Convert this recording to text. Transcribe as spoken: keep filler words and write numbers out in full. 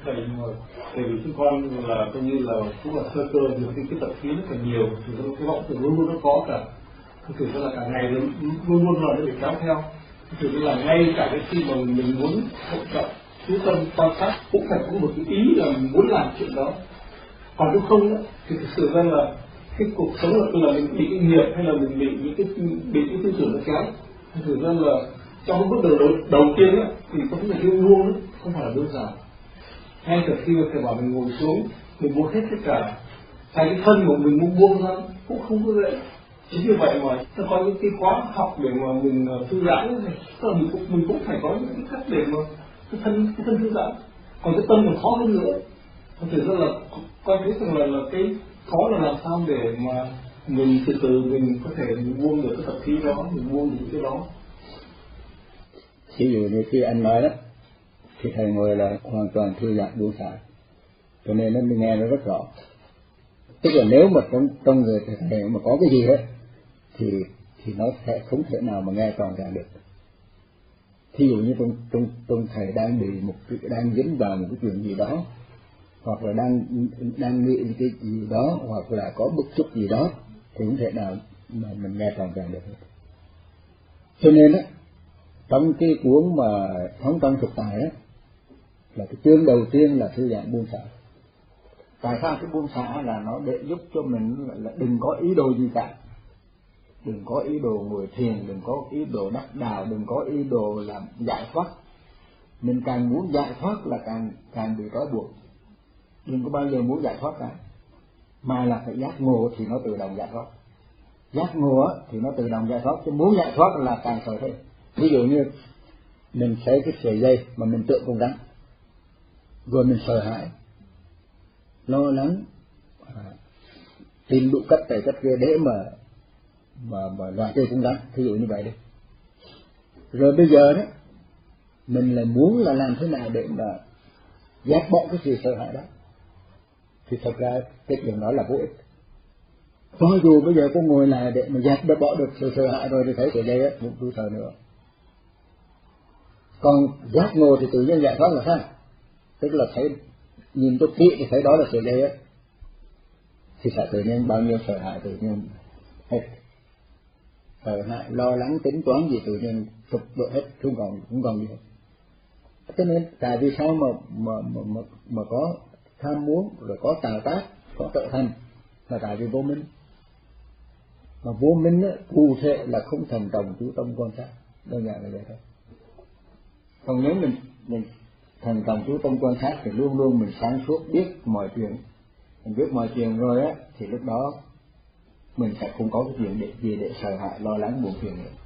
thầy, nhưng mà tại vì chúng con là coi như là cũng là sơ cơ, nhiều khi cái tập khí rất là nhiều, thì cái vọng tưởng luôn luôn nó có cả, thực sự là cả ngày luôn luôn luôn là nó bị kéo theo. Thực sự là ngay cả cái khi mà mình muốn hỗ trợ chú tâm quan sát cũng phải có một cái ý là mình muốn làm chuyện đó, còn nếu không đó, thì thực sự ra là cái cuộc sống là, là mình bị cái nghiệp hay là mình bị những cái bị cái tư tưởng nó kéo. Thực sự ra là trong cái bước đầu đầu, đầu tiên á thì có những cái buông đó không phải là đơn giản. Ngay từ khi mà thầy bảo mình ngồi xuống, mình buông hết tất cả, hay cái thân của mình muốn buông ra cũng không có dễ. Chính vì vậy mà nó có những cái khóa học để mà mình thư giãn này, tức là mình cũng mình cũng phải có những cái cách để mà cái thân cái thân thư giãn, còn cái tâm còn khó hơn nữa. Thật sự là coi thấy rằng là, là cái khó là làm sao để mà mình từ từ mình có thể mình buông được cái tập khí đó, mình buông được cái đó. Ví dụ như khi anh nói đó, thì thầy ngồi là hoàn toàn thư giãn buông xả, cho nên nó mình nghe nó rất rõ. Tức là nếu mà trong trong người thầy mà có cái gì hết, thì thì nó sẽ không thể nào mà nghe trọn vẹn được. Thí dụ như trong trong trong thầy đang bị một đang dính vào một cái chuyện gì đó, hoặc là đang đang nghĩ cái gì đó, hoặc là có bức xúc gì đó, thì không thể nào mà mình nghe trọn vẹn được. Cho nên á, trong cái cuốn mà Phóng Tâm Thực Tại á, là cái chương đầu tiên là thư giãn buông xả. Tại sao cái buông xả là nó để giúp cho mình là đừng có ý đồ gì cả, đừng có ý đồ ngồi thiền, đừng có ý đồ đắc đạo, đừng có ý đồ làm giải thoát. Mình càng muốn giải thoát là càng càng bị trói buộc, đừng có bao giờ muốn giải thoát cả, mà là phải giác ngộ thì nó tự động giải thoát. Giác ngộ thì nó tự động giải thoát, chứ muốn giải thoát là càng sợ thêm. Ví dụ như mình thấy cái sợi dây mà mình tưởng con rắn, rồi mình sợ hãi, lo lắng, à, tìm đủ cách này cách kia để mà mà mà loại trừ con rắn, ví dụ như vậy đi. Rồi bây giờ đó mình lại muốn là làm thế nào để mà dẹp bỏ cái sự sợ hãi đó, thì thật ra cái chuyện đó là vô ích. Cho dù bây giờ con ngồi lại để mà dẹp để bỏ được sự sợ hãi rồi thì thấy sợi dây á cũng không sợ nữa. Còn giác ngộ thì tự nhiên giải thoát là sao? Tức là thấy nhìn tôi kỹ thì thấy đó là sợi dây á, thì sẽ tự nhiên bao nhiêu sợ hãi tự nhiên hết, sợ hãi lo lắng tính toán gì tự nhiên sụp đổ hết, không còn không còn gì hết. Cho nên tại vì sao mà mà mà mà, mà có tham muốn rồi có tạo tác, có trở thành, là tại vì vô minh. Mà vô minh á, cụ thể là không thành trọng chú tâm quan sát, đơn giản là vậy thôi. Còn nếu mình mình thành trọng chú tâm quan sát thì luôn luôn mình sáng suốt biết mọi chuyện, mình biết mọi chuyện rồi á, thì lúc đó mình sẽ không có cái chuyện để gì để sợ hãi lo lắng buồn phiền nữa.